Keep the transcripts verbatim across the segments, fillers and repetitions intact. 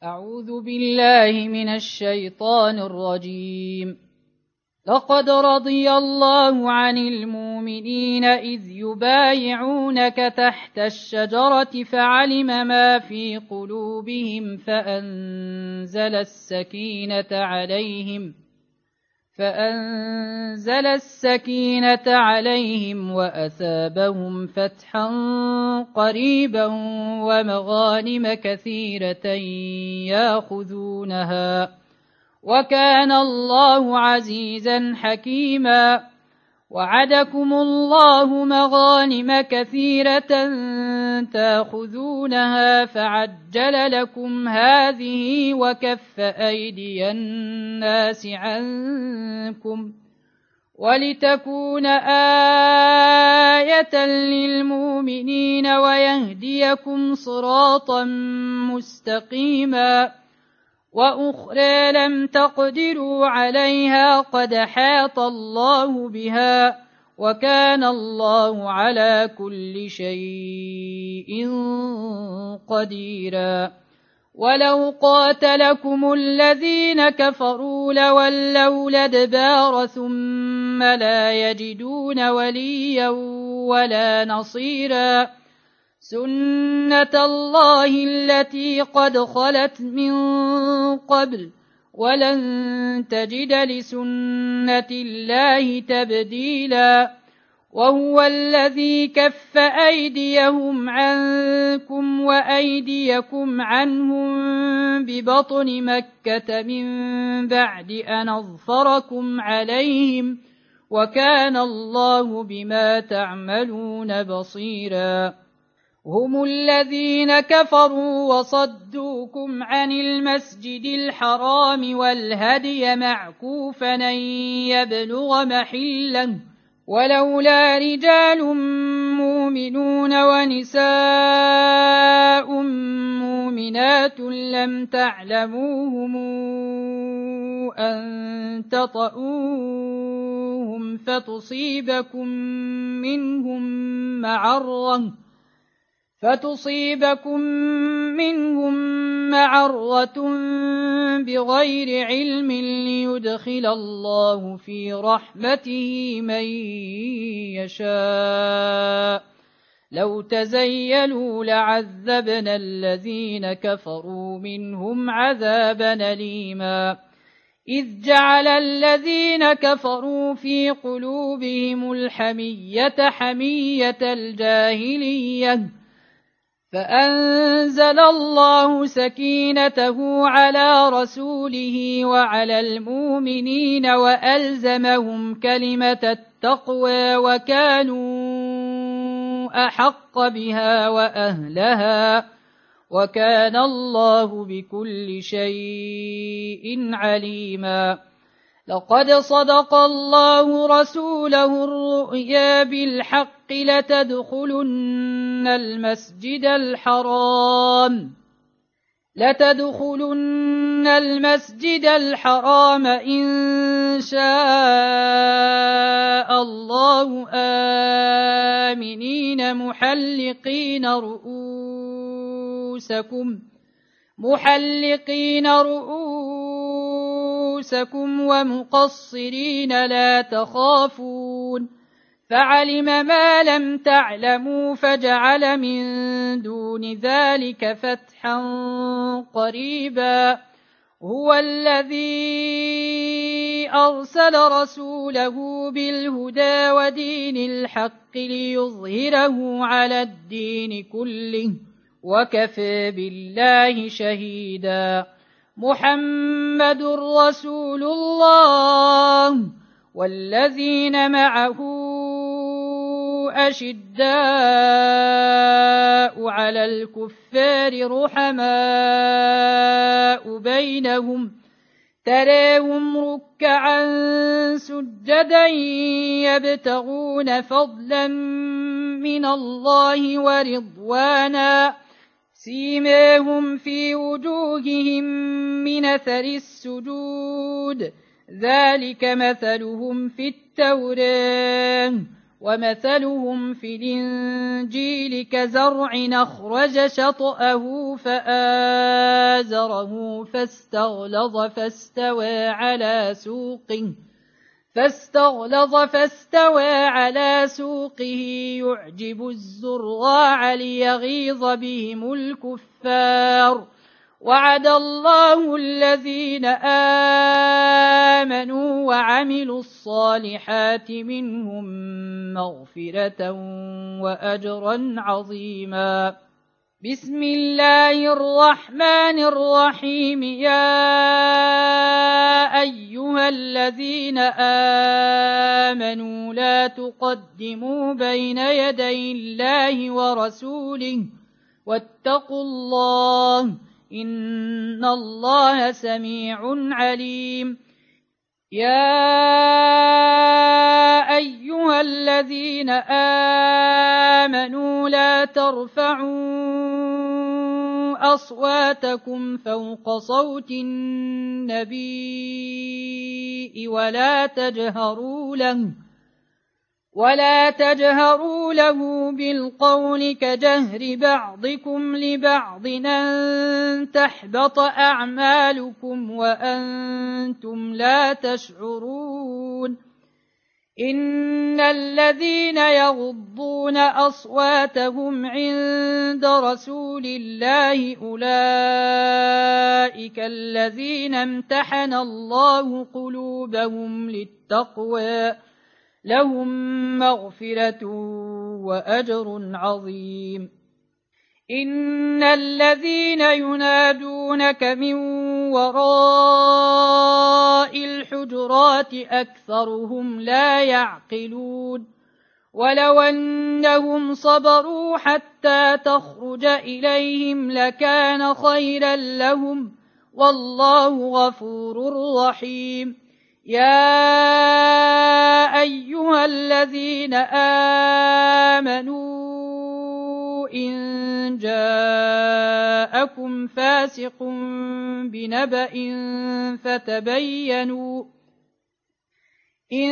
أعوذ بالله من الشيطان الرجيم. لقد رضي الله عن المؤمنين إذ يبايعونك تحت الشجرة فعلم ما في قلوبهم فأنزل السكينة عليهم فأنزل السكينة عليهم وأثابهم فتحا قريبا ومغانم كثيرة يأخذونها وكان الله عزيزا حكيما. وعدكم الله مغانم كثيرة تأخذونها فعجل لكم هذه وكف أيدي الناس عنكم ولتكون آية للمؤمنين ويهديكم صراطا مستقيما. وأخرى لم تقدروا عليها قد حاط الله بها وكان الله على كل شيء قديرا. ولو قاتلكم الذين كفروا لولوا الأدبار ثم لا يجدون وليا ولا نصيرا. سنة الله التي قد خلت من قبل ولن تجد لسنة الله تبديلا. وهو الذي كف أيديهم عنكم وأيديكم عنهم ببطن مكة من بعد أن أظفركم عليهم وكان الله بما تعملون بصيرا. هم الذين كفروا وصدوكم عن المسجد الحرام والهدي معكوفا أن يبلغ محله ولولا رجال مؤمنون ونساء مؤمنات لم تعلموهم أن تطؤوهم فتصيبكم منهم معرة فتصيبكم منهم معرة بغير علم ليدخل الله في رحمته من يشاء. لو تزيلوا لعذبنا الذين كفروا منهم عذابا أليما. إذ جعل الذين كفروا في قلوبهم الحمية حمية الجاهلية فأنزل الله سكينته على رسوله وعلى المؤمنين وألزمهم كلمة التقوى وكانوا أحق بها وأهلها وكان الله بكل شيء عليما. لقد صدق الله رسوله الرؤيا بالحق لتدخلن المسجد الحرام لتدخلن المسجد الحرام إن شاء الله آمنين محلقين رؤوسكم محلقين رؤوسكم ومقصرين لا تخافون فعلم ما لم تعلموا فجعل من دون ذلك فتحا قريبا. هو الذي أرسل رسوله بالهدى ودين الحق ليظهره على الدين كله وكفى بالله شهيدا. محمد رسول الله والذين معه أشداء على الكفار رحماء بينهم تراهم ركعا سجدا يبتغون فضلا من الله ورضوانا سيماهم في وجوههم من أثر السجود ذلك مثلهم في التوراة ومثلهم في الإنجيل كزرع أخرج شطأه فآزره فاستغلظ فاستوى على سوقه فاستغلظ فاستوى على سوقه يعجب الزراع ليغيظ بهم الكفار وعد الله الذين آمنوا وعملوا الصالحات منهم مغفرة وأجرا عظيما. بسم الله الرحمن الرحيم. يا أيها الذين آمنوا لا تقدموا بين يدي الله ورسوله واتقوا الله إن الله سميع عليم. يا أيها الذين آمنوا لا ترفعوا أصواتكم فوق صوت النبي ولا تجهروا له ولا تجهروا له بالقول كجهر بعضكم لبعض أن تحبط أعمالكم وأنتم لا تشعرون. إن الذين يغضون أصواتهم عند رسول الله أولئك الذين امتحن الله قلوبهم للتقوى لهم مغفرة وأجر عظيم. إن الذين ينادونك من وراء الحجرات أكثرهم لا يعقلون. ولو أنهم صبروا حتى تخرج إليهم لكان خيرا لهم والله غفور رحيم. يا أيها الذين آمنوا إن جاءكم فاسق بنبأ فتبينوا إن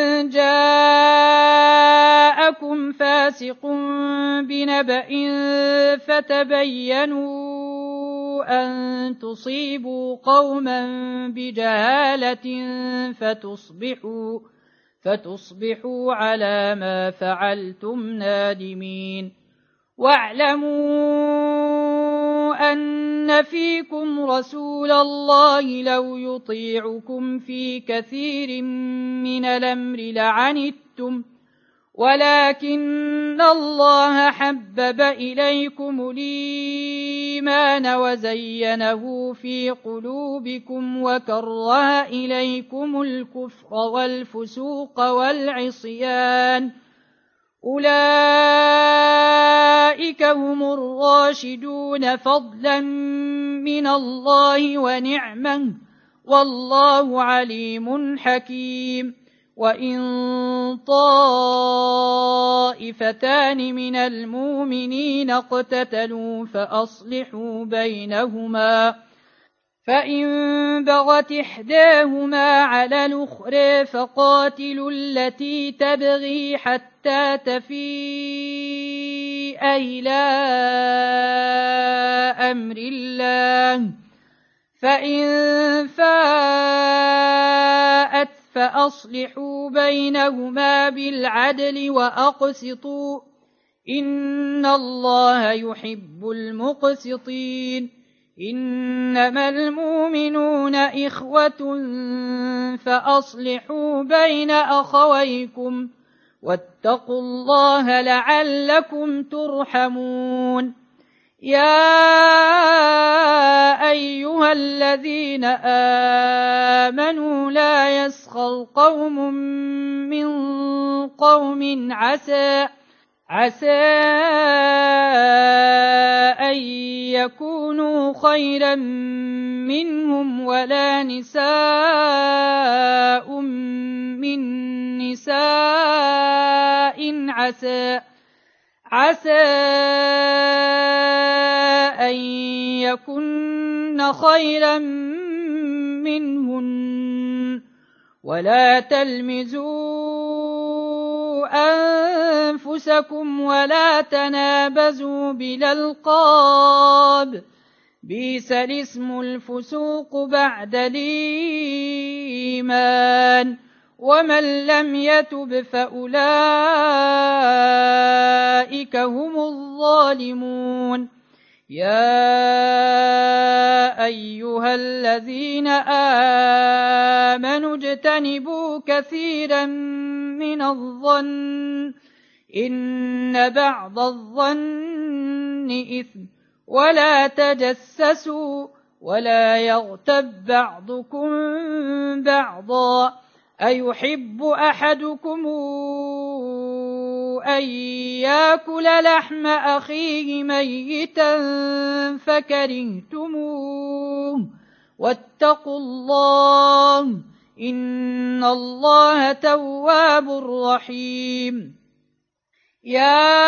جاءكم فاسق بنبأ فتبينوا أن تصيبوا قوما بجهالة فتصبحوا, فتصبحوا على ما فعلتم نادمين. واعلموا أن فيكم رسول الله لو يطيعكم في كثير من الأمر لعنتم ولكن الله حبب إليكم الإيمان وزينه في قلوبكم وكره إليكم الكفر والفسوق والعصيان أولئك هم الراشدون فضلا من الله ونعمه والله عليم حكيم. وإن طائفتان من المؤمنين اقتتلوا فأصلحوا بينهما فإن بغت إحداهما على الأخرى فقاتلوا التي تبغي حتى تفيء إلى أمر الله فإن فاءت فأصلحوا بينهما بالعدل وأقسطوا إن الله يحب المقسطين. إنما المؤمنون إخوة فأصلحوا بين أخويكم واتقوا الله لعلكم ترحمون. يا أيها الذين آمنوا لا يسخر قوم من قوم عسى عسى أن يكونوا خيرا منهم ولا نساء من نساء عسى عسى أن يكن خيرا منهن ولا تلمزوا أنفسكم ولا تنابزوا بالألقاب بئس الاسم الفسوق بعد الإيمان ومن لم يتب فأولئك هم الظالمون يا أيها الذين آمنوا اجتنبوا كثيرا من الظن إن بعض الظن إثم ولا تجسسوا ولا يغتب بعضكم بعضا أيحب أحدكم أن يأكل لحم أخيه ميتا فكرهتموه واتقوا الله إن الله تواب رحيم يا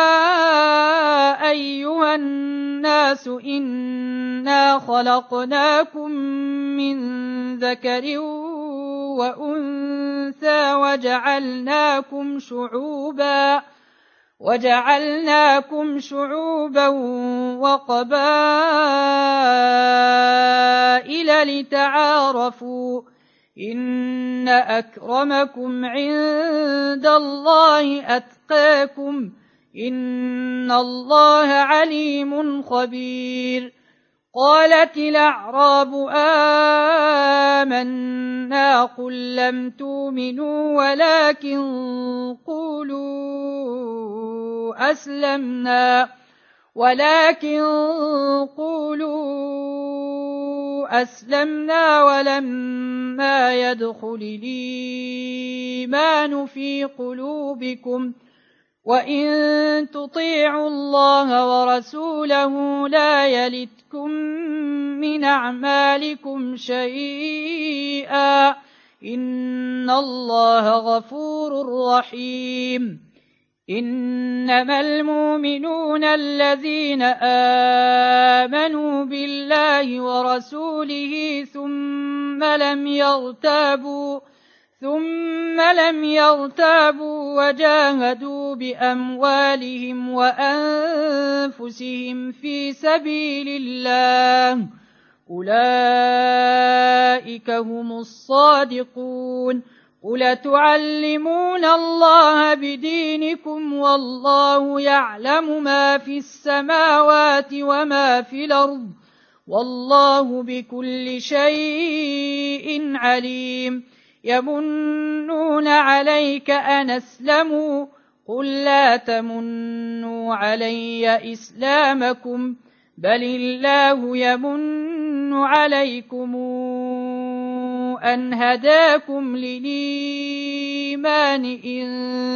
أيها الناس إنا خلقناكم من ذكر وأنثى وجعلناكم شعوبا وجعلناكم شعوبا وقبائل لتعارفوا إن أكرمكم عند الله أتقاكم إن الله عليم خبير قالت الأعراب آمنا قل لم تؤمنوا ولكن قولوا أسلمنا ولكن قولوا أسلمنا ولما يدخل الإيمان في قلوبكم وإن تطيعوا الله ورسوله لا يلتكم من أعمالكم شيئا إن الله غفور رحيم إنما المؤمنون الذين آمنوا بالله ورسوله ثم لم يرتابوا ثم لم يرتابوا وجاهدوا بأموالهم وأنفسهم في سبيل الله أولئك هم الصادقون قل تعلمون الله بدينكم والله يعلم ما في السماوات وما في الأرض والله بكل شيء عليم يمنون عليك أن أسلموا قل لا تمنوا علي إسلامكم بل الله يمن عليكم أن هداكم للإيمان إن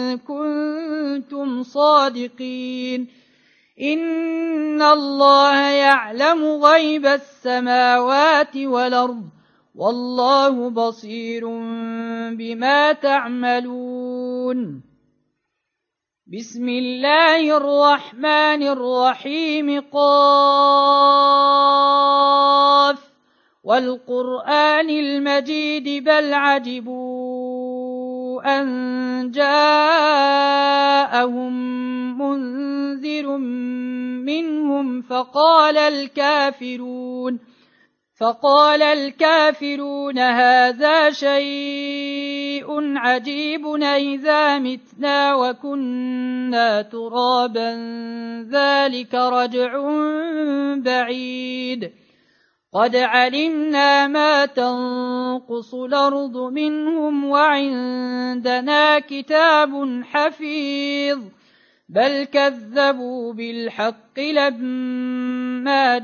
كنتم صادقين إن الله يعلم غيب السماوات والأرض والله بصير بما تعملون بسم الله الرحمن الرحيم قاف والقرآن المجيد بل عجبوا أن جاءهم منذر منهم فقال الكافرون فقال الكافرون هذا شيء عجيب أإذا متنا وكنا ترابا ذلك رجع بعيد قد علمنا ما تنقص الأرض منهم وعندنا كتاب حفيظ بل كذبوا بالحق لما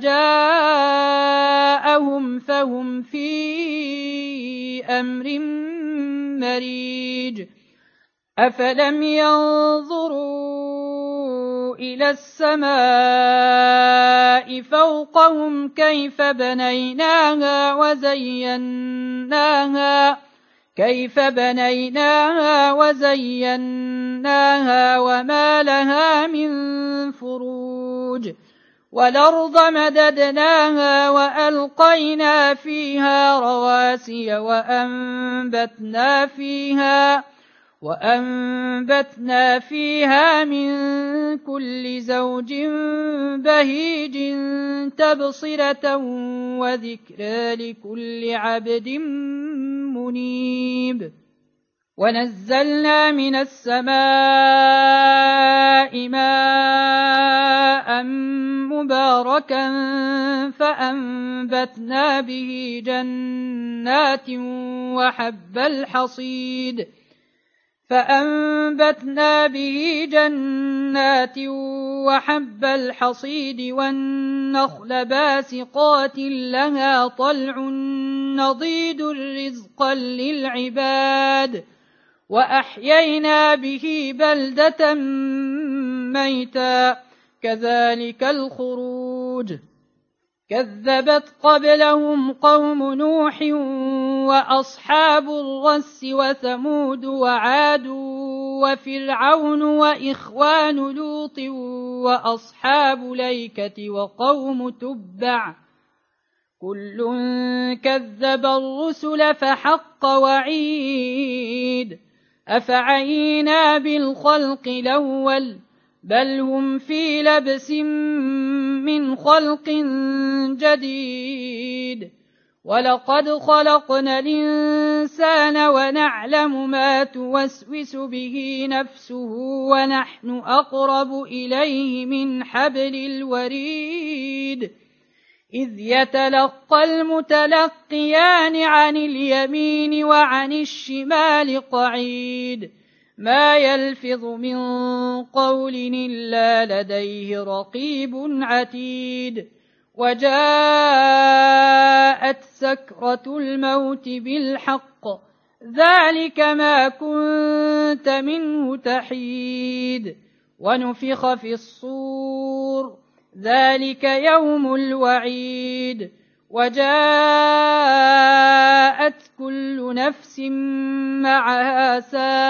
جاءهم فهم في أمر مريج أفلم ينظروا إلى السماء فوقهم كيف بنيناها وزيناها كيف بنيناها وزيناها وما لها من فروج والأرض مددناها وألقينا فيها رواسي وأنبتنا فيها وأنبتنا فيها من كل زوج بهيج تبصرة وذكرى لكل عبد منيب. ونزلنا من السماء ماء مباركا فأنبتنا به جنات وحب الحصيد فأنبتنا به جنات وحب الحصيد والنخل باسقات لها طلع نضيد رزقا للعباد وأحيينا به بلدة ميتا كذلك الخروج. كذبت قبلهم قوم نوح وأصحاب الرس وثمود وعاد وفرعون وإخوان لوط وأصحاب ليكة وقوم تبع كل كذب الرسل فحق وعيد. أفعينا بالخلق الأول بل هم في لبس من خلق جديد. ولقد خلقنا الإنسان ونعلم ما توسوس به نفسه ونحن أقرب إليه من حبل الوريد. إذ يتلقى المتلقيان عن اليمين وعن الشمال قعيد ما يلفظ من قول إلا لديه رقيب عتيد. وجاءت سكرة الموت بالحق ذلك ما كنت منه تحيد. ونفخ في الصور ذلك يوم الوعيد. وجاءت كل نفس معها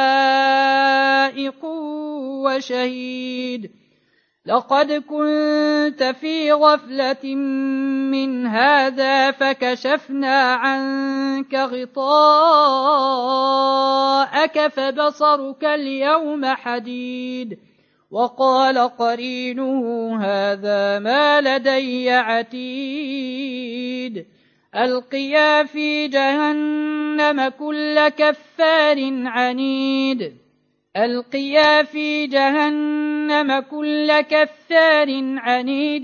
سائق وشهيد. لقد كنت في غفلة من هذا فكشفنا عنك غطاءك فبصرك اليوم حديد. وقال قرينه هذا ما لدي عتيد. ألقيا في جهنم كل كفار عنيد ألقيا في جهنم كل كفار عنيد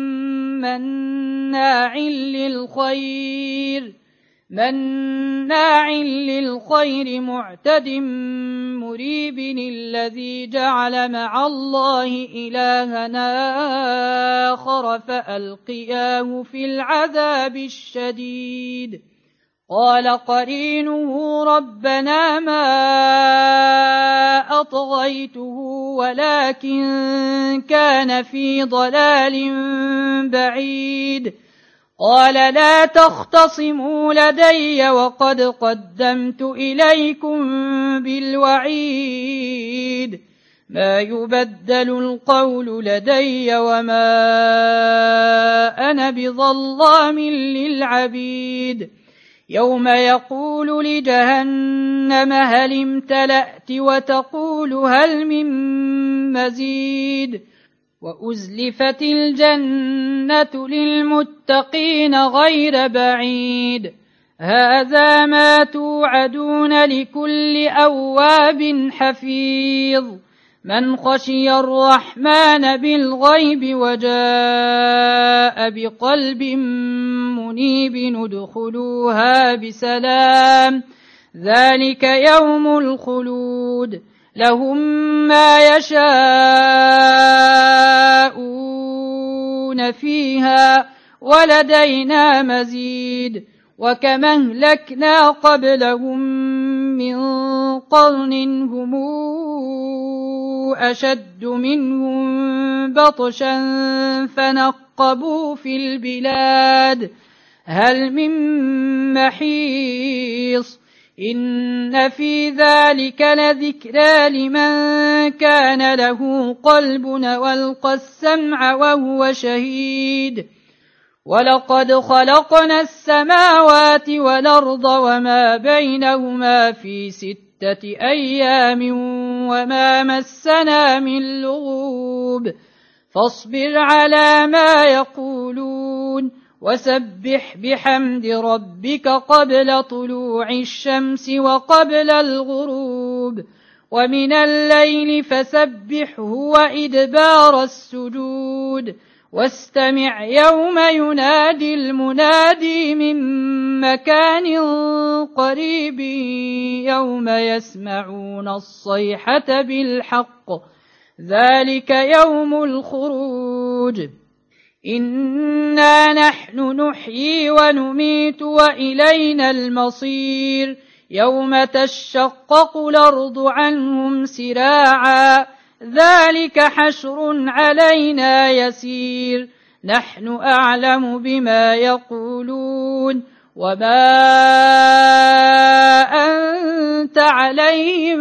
مناع للخير مناع للخير معتد مريب. الذي جعل مع الله إلهنا آخر فألقياه في العذاب الشديد. قال قرينه ربنا ما أطغيته ولكن كان في ضلال بعيد. قال لا تختصموا لدي وقد قدمت إليكم بالوعيد. ما يبدل القول لدي وما أنا بظلام للعبيد. يوم يقول لجهنم هل امتلأت وتقول هل من مزيد. وأزلفت الجنة للمتقين غير بعيد. هذا ما توعدون لكل أواب حفيظ. من خشي الرحمن بالغيب وجاء بقلب منيب ادخلوها بسلام ذلك يوم الخلود. لهم ما يشاءون فيها ولدينا مزيد. وكما أهلكنا قبلهم من قرن هم أشد منهم بطشا فنقبوا في البلاد هل من محيص. إن في ذلك لذكرى لمن كان له قلب والقى السمع وهو شهيد. ولقد خلقنا السماوات والأرض وما بينهما في ستة ستة أيام وما مسنا من لغوب فاصبر على ما يقولون وسبح بحمد ربك قبل طلوع الشمس وقبل الغروب ومن الليل فسبحه وإدبار السجود واستمع يوم ينادي المنادي من مكان قريب يوم يسمعون الصيحة بالحق ذلك يوم الخروج إنا نحن نحيي ونميت وإلينا المصير يوم تشقق الأرض عنهم سراعا ذلك حشر علينا يسير نحن أعلم بما يقولون وما أنت عليهم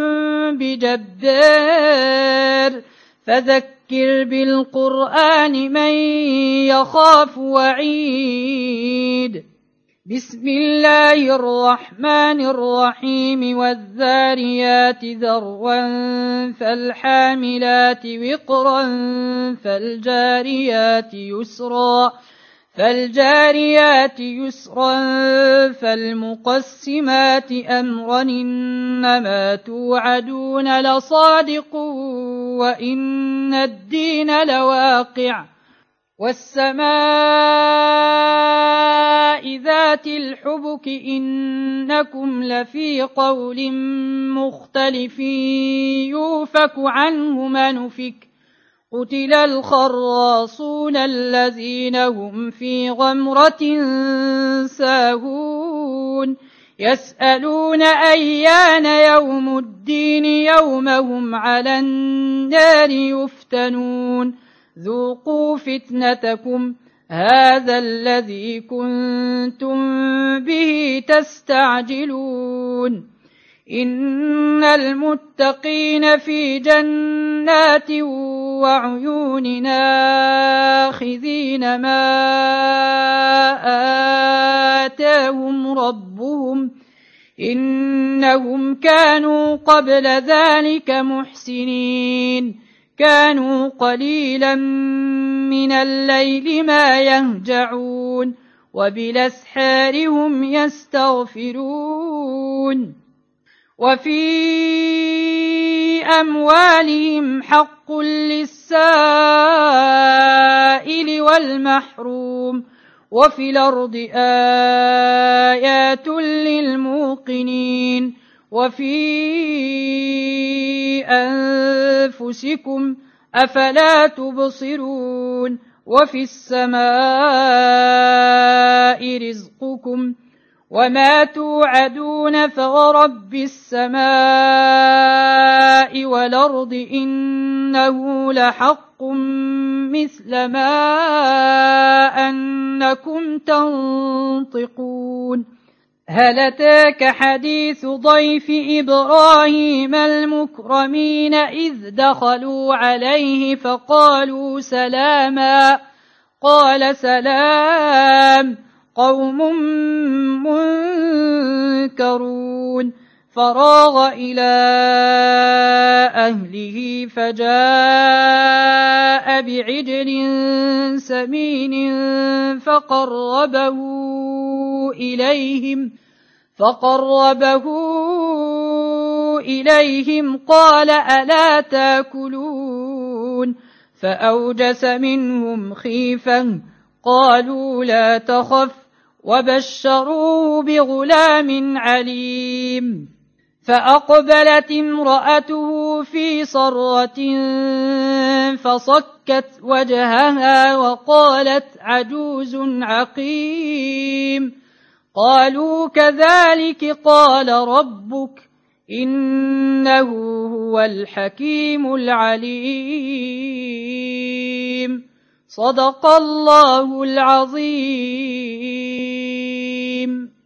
بجبار فذكر بالقرآن من يخاف وعيد بسم الله الرحمن الرحيم والذاريات ذروا فالحاملات وقرا فالجاريات يسرا فالجاريات يسرا فالمقسمات أمرا إنما توعدون لصادق وإن الدين لواقع والسماء ذات الحبك إنكم لفي قول مختلف يوفك عنه من أفك قتل الخراصون الذين هم في غمرة ساهون يسألون أيان يوم الدين يوم هم على النار يفتنون ذوقوا فتنتكم هذا الذي كنتم به تستعجلون إن المتقين في جنات وعيون آخذين ما آتاهم ربهم إنهم كانوا قبل ذلك محسنين كانوا قليلا من الليل ما يهجعون وبالأسحار هم يستغفرون وفي أموالهم حق للسائل والمحروم وفي الأرض آيات للموقنين وفي أنفسكم أفلا تبصرون وفي السماء رزقكم وما توعدون فورب السماء والأرض إنه لحق مثل ما أنكم تنطقون هل أتاك حديث ضيف إبراهيم المكرمين إذ دخلوا عليه فقالوا سلاما قال سلام قوم منكرون فراغ إلى أهله فجاء بعجل سمين فقربه إليهم فقربه إليهم قال ألا تاكلون فأوجس منهم خيفة قالوا لا تخف وبشروه بغلام عليم فأقبلت امرأته في صرة فصكت وجهها وقالت عجوز عقيم قالوا كذلك قال ربك إنه هو الحكيم العليم صدق الله العظيم.